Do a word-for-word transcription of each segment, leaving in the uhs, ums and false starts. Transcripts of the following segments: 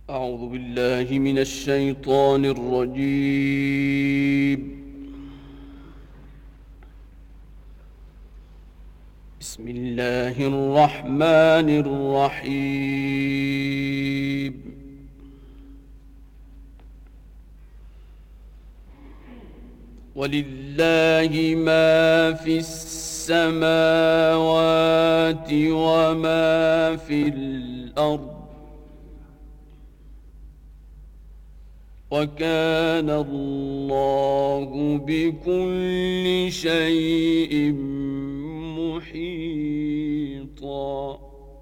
أعوذ بالله من الشيطان الرجيم. بسم الله الرحمن الرحيم. ولله ما في السماوات وما في الأرض وكان الله بكل شيء محيطا.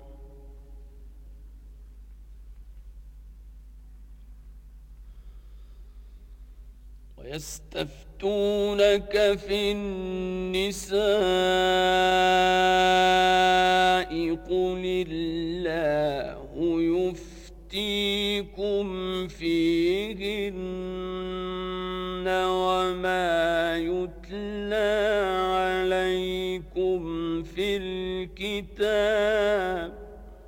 ويستفتونك في النساء قل الله يفتيكم فيهن وما يتلى عليكم في الكتاب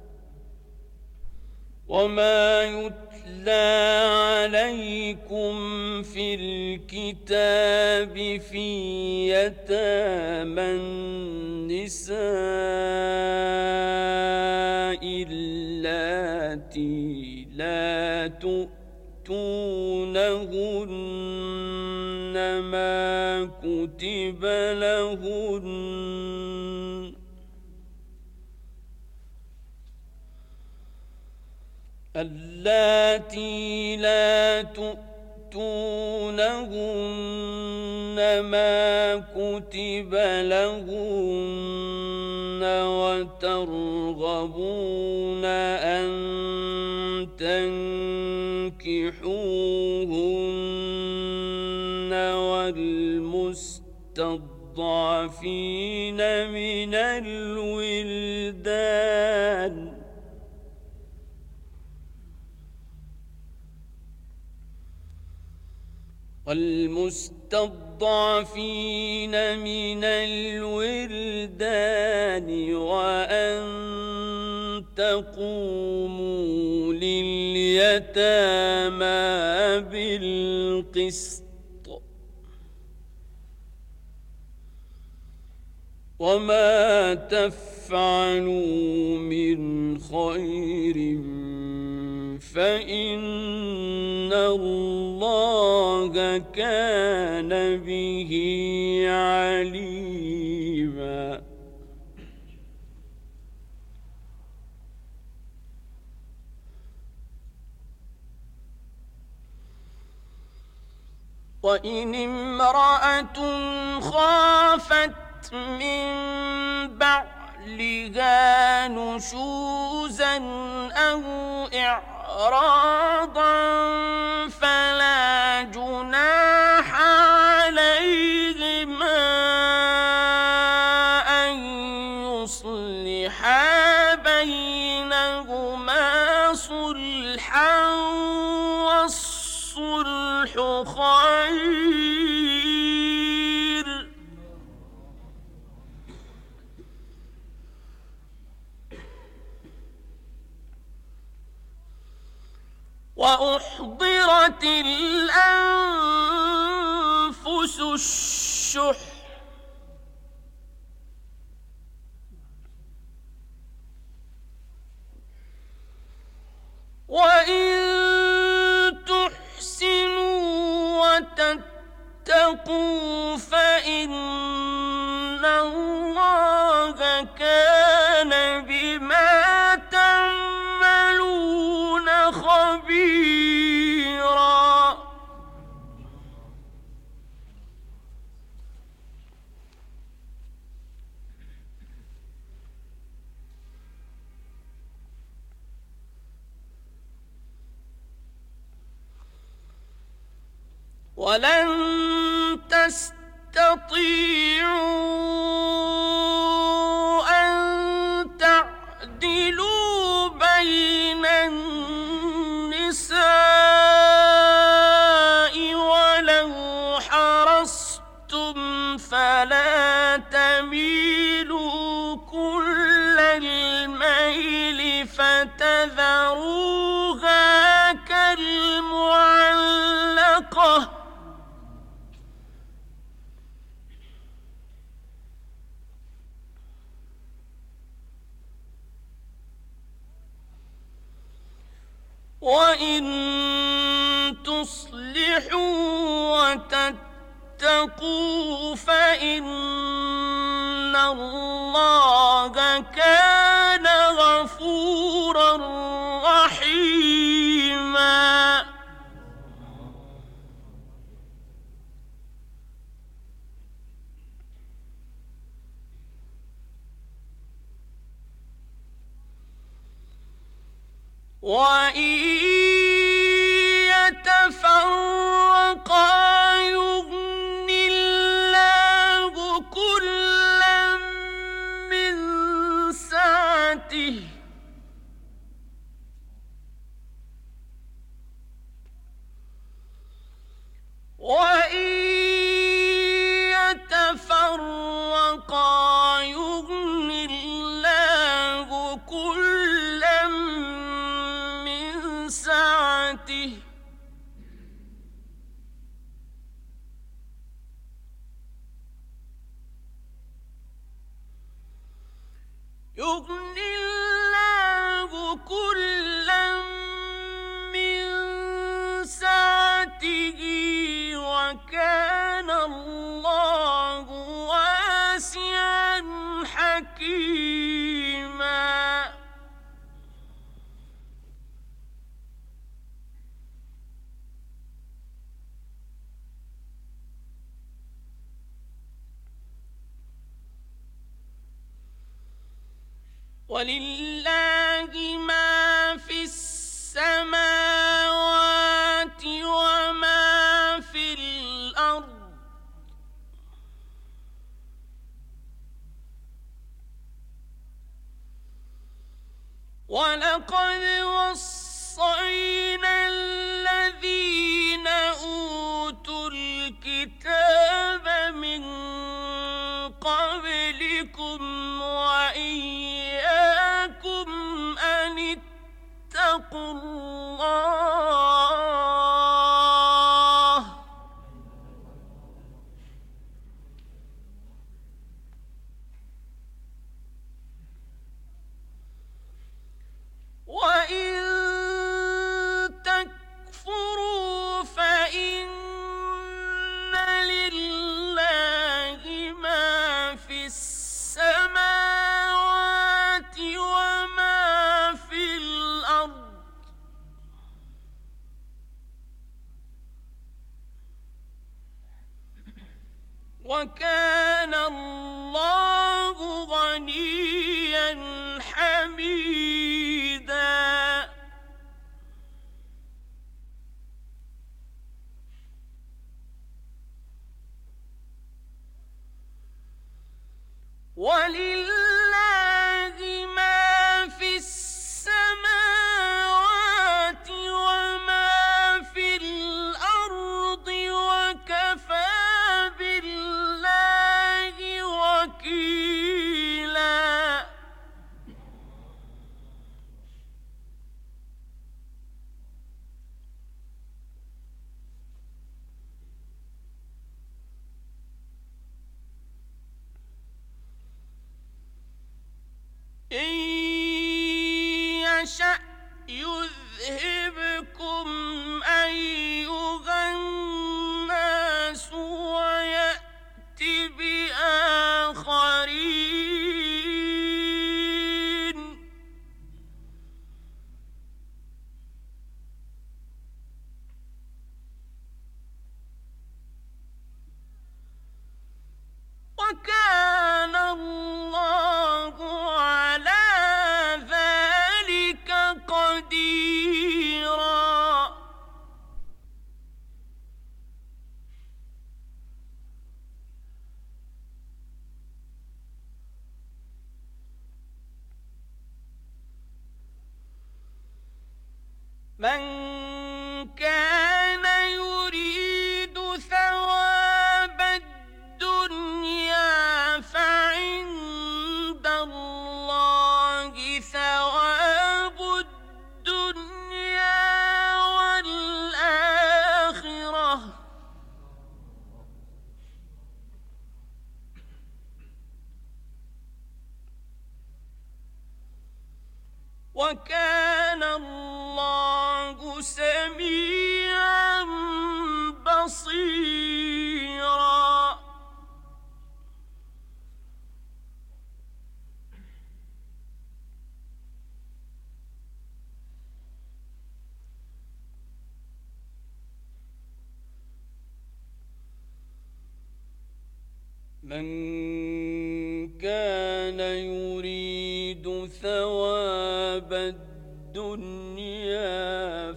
وما يتلى عليكم في الكتاب في يتامى النساء اللاتي لا تؤتونهن ما كتب لهن اللاتي لا تؤتونهن ما كتب لهن وترغبون أن تنكحوهن والمستضعفين من الولدان والمستضعفين من الولدان وأن تقوموا لليتامى بالقسط وما تفعلوا من خير فإن الله كان به عليما. وإن امرأة خافت من بعلها نشوزا أو إعراضا فلا جناح عليهما أن يصلحا بينهما صلحا والصلح خير. وأحضرت الأنفس الشح وإن تحسنوا وتتقوا فإن الله كان بما تعملون خبيرا. ولن تستطيعوا أن تعدلوا بين النساء ولو حرصتم فلا تميلوا كل الميل فتذروها وإن تصلحوا وتتقوا فإن الله كان غفورا رحيما. وإن يتفرقا يغن الله كلا من سعته وإن يتفرقا يغن الله كلا من سعته يغن الله كلا من سعته وكان الله واسعا حكيما. ولله ما في السماوات وما في الأرض ولقد وصينا الذين أوتوا الكتاب من قبلكم وإياكم أن اتقوا الله وإن تكفروا فإن لله ما في السماوات وما في الأرض وكان الله غنيا حميدا. ولله ما في السماوات وما في الأرض وكفى بالله وكيلا. إن يشأ يذهبكم أيها الناس ويأت بآخرين وكان الله على ذلك قديرا. من كان يريد ثواب الدنيا فعند الله ثواب الدنيا والآخرة وكان الله سميعا بصيرا. من كان يريد ثواب الدنيا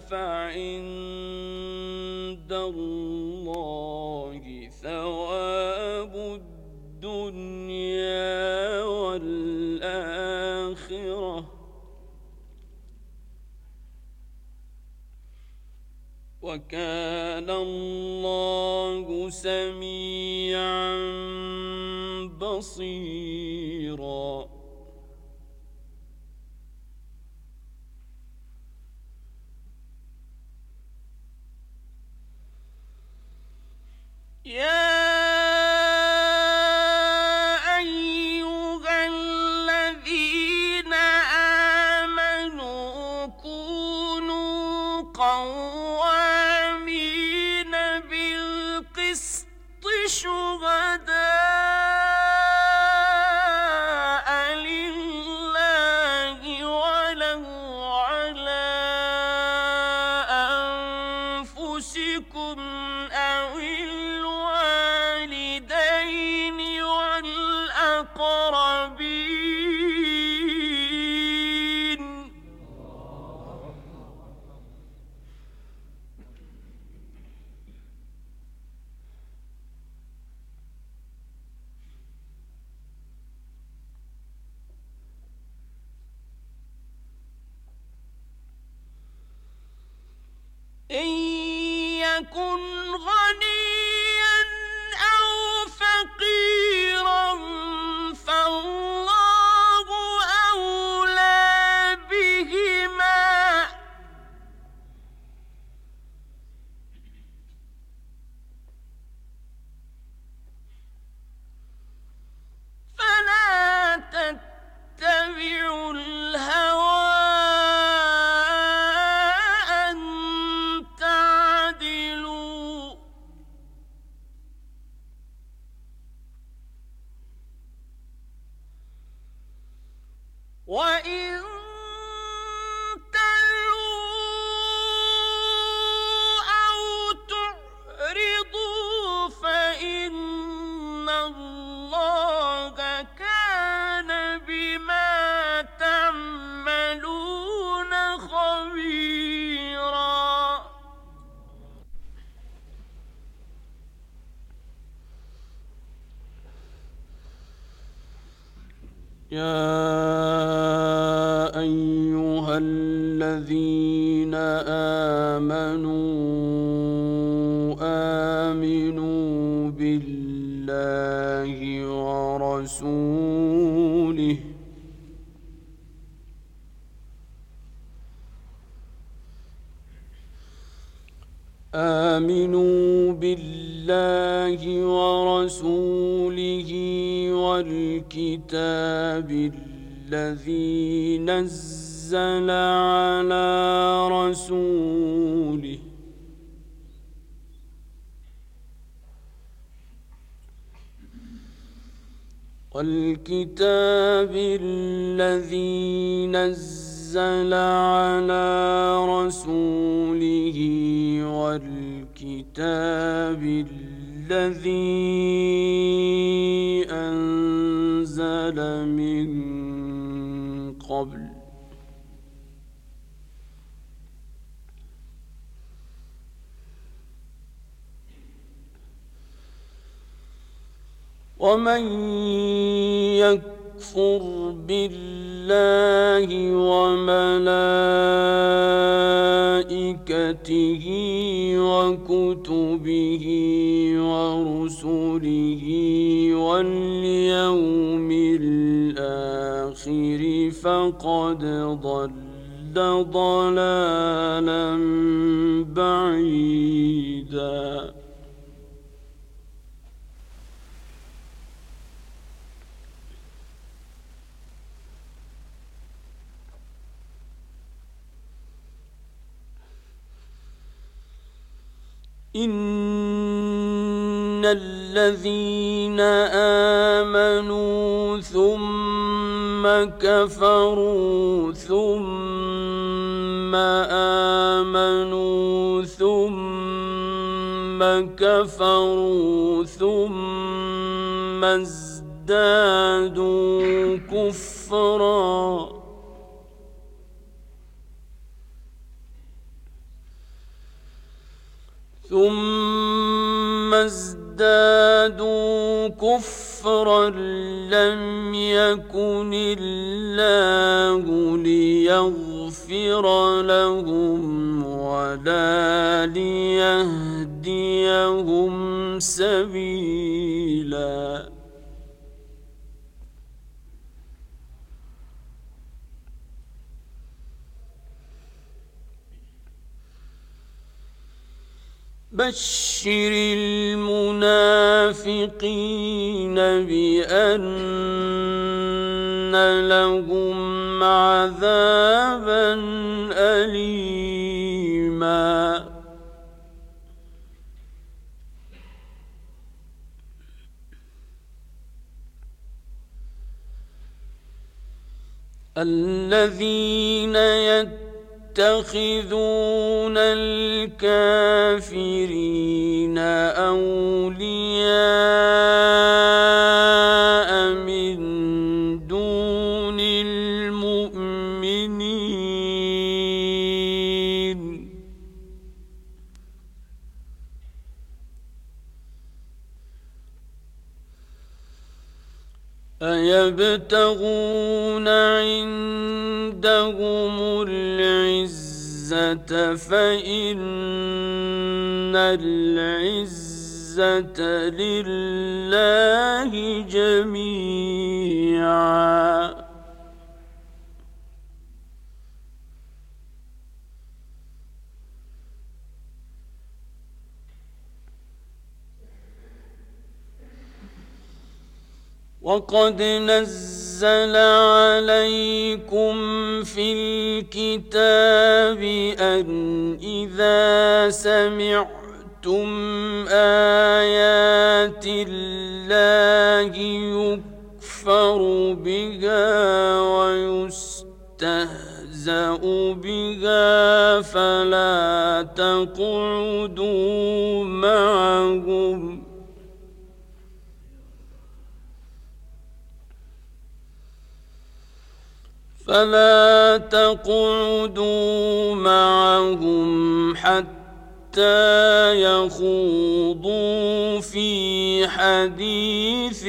فعند الله ثواب الدنيا والآخرة وكان الله سميعا بصيرا. يا أيها الذين آمنوا كونوا قوامين بالقسط شهداء لله ولو على أنفسكم أو الوالدين والأقربين. إن يكن غنيا أو فقيرا فالله أولى بهما فلا تتبعوا الهوى وإن تلووا أو تعرضوا فإن الله كان بما تعملون خبيرا. يا أيها الذين آمنوا آمنوا بالله ورسوله آمنوا بالله ورسوله والكتاب الذي نزل على رسوله والكتاب الذي نزل على رسوله والكتاب الذي أنزل من قبل ومن يكفر بالله وملائكته وكتبه ورسله واليوم الآخر فقد ضل ضلالا بعيدا. إن الذين آمنوا ثم كفروا ثم آمنوا ثم كفروا ثم ازدادوا كفرا ثم ازدادوا كفرا لم يكن الله ليغفر لهم ولا ليهديهم سبيلا. بشر المنافقين بأن لهم عذابا أليما. الذين يتخذون الكافرين أولياء من دون المؤمنين أيبتغون عندهم العزة فإن العزة لله جميعا. وقد نزل عليكم في الكتاب أن إذا سمعتم آيات الله يكفر بها ويستهزأ بها فلا تقعدوا معهم فلا تقعدوا معهم حتى يخوضوا في حديث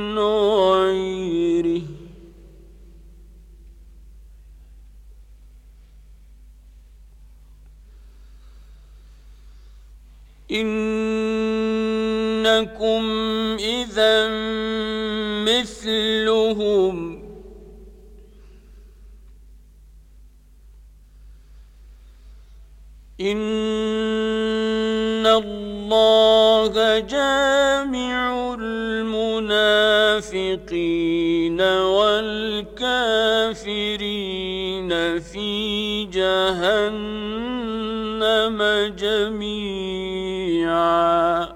غيره إنكم إذا مثلهم إن الله جامع المنافقين والكافرين في جهنم جميعا.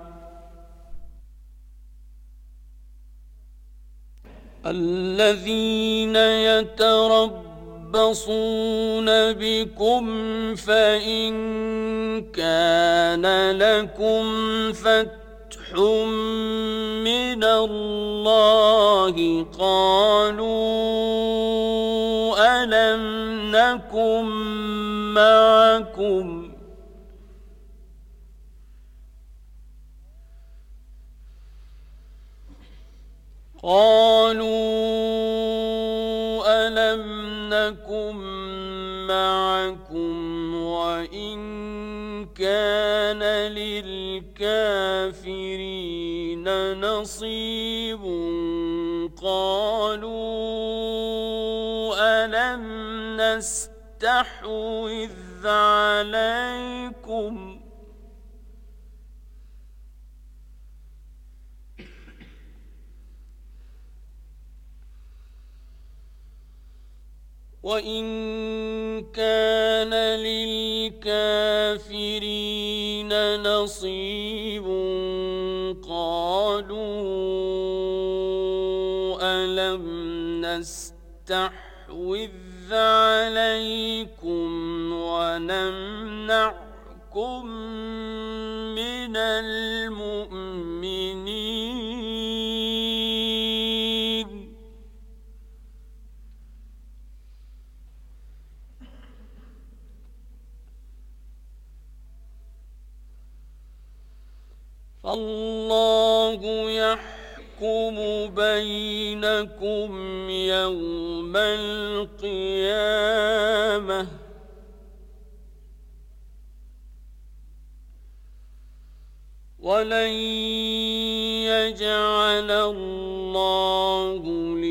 الذين يتربصون يتربصون بكم فإن كان لكم فتح من الله قالوا ألم نكن معكم قالوا ألم نكن معكم وإن كان للكافرين نصيب قالوا ألم نستحوذ عليكم وإن كان للكافرين نصيب قالوا ألم نستحوذ عليكم ونمنعكم من المؤمنين فالله يحكم بينكم يوم القيامة ولن يجعل الله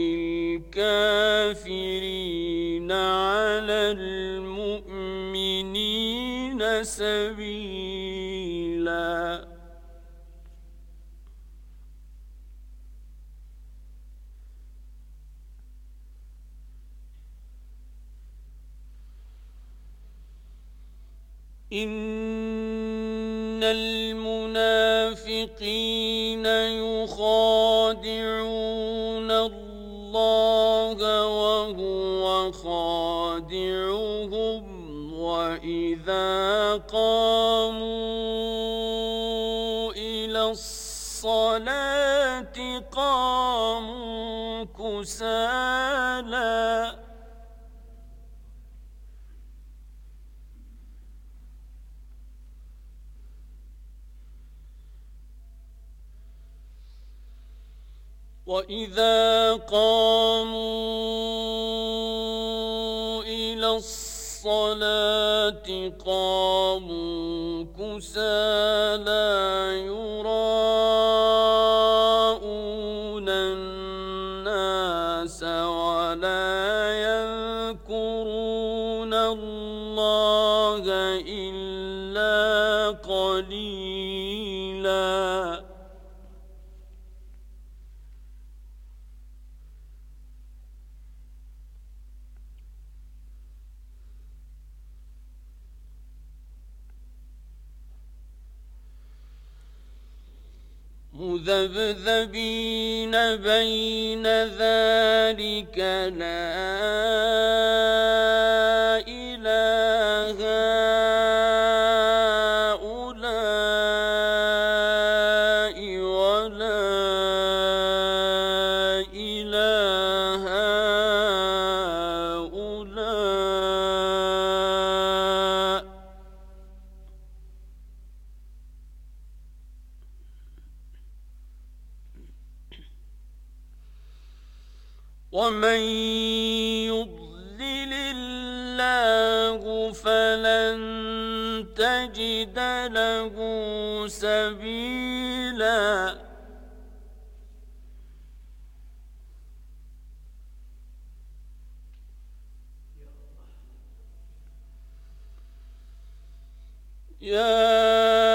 للكافرين على المؤمنين سبيلا. إن المنافقين يخادعون الله وهو خادعهم وإذا قاموا إلى الصلاة قاموا كسالى وإذا قاموا إلى الصلاة قاموا كسالى يراءون الناس ولا يذكرون الله إلا قليلا. مذبذبين بين ذلك لا إله هؤلاء ولا إله هؤلاء ومن يضلل الله فلن تجد له سبيلا. يا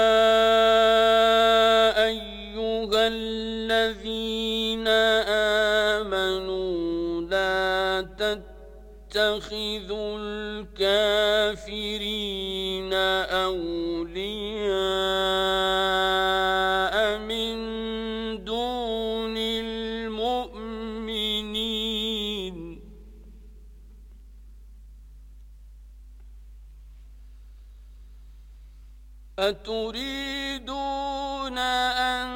أيها الذين آمنوا لا تتخذوا الكافرين أولياء من دون المؤمنين أتريدون أن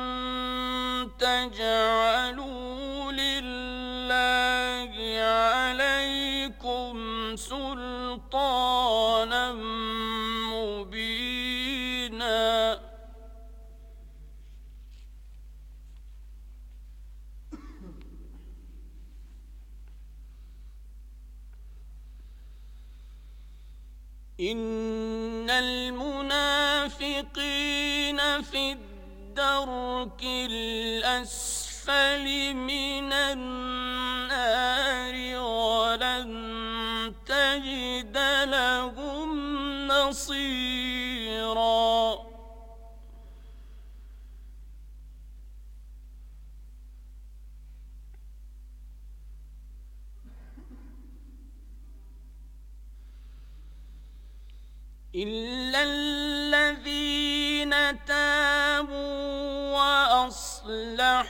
تجعلوا لله عليكم سلطانا مبينا إن المنافقين في الدرك الأسفل من النار ولن تجد لهم نصيرا. إلا الذين تابوا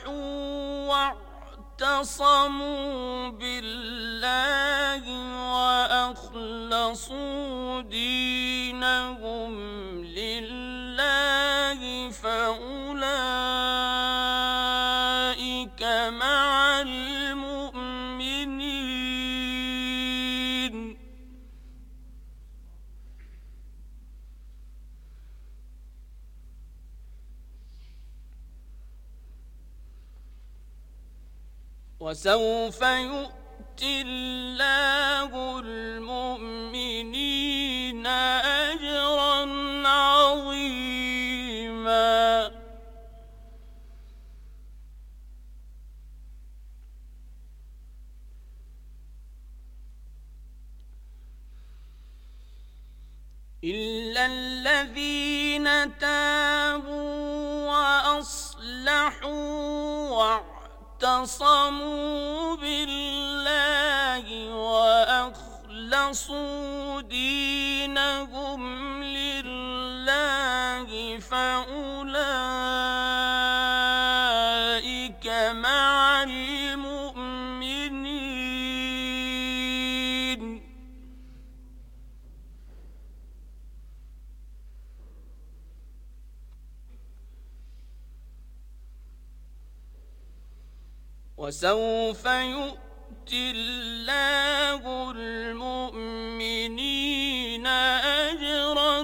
واعتصموا بالله وأخلصوا دينهم لله فأولئك مع المؤمنين وسوف يؤتي الله المؤمنين أجرا عظيما إلا الذين تابوا وأصلحوا واعتصموا بالله وأخلصوا دينهم لله فأولئك مع المؤمنين وسوف يؤتي الله المؤمنين أجرا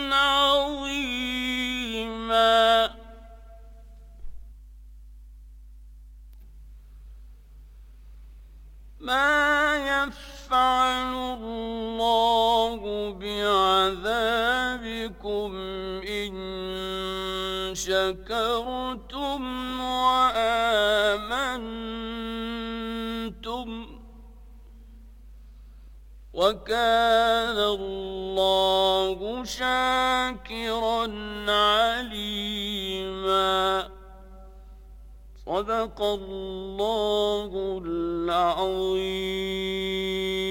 عظيما ما يفعل الله بعذابكم إن شكرتم وآمنتم وكان الله شاكرا عليما صدق الله العظيم.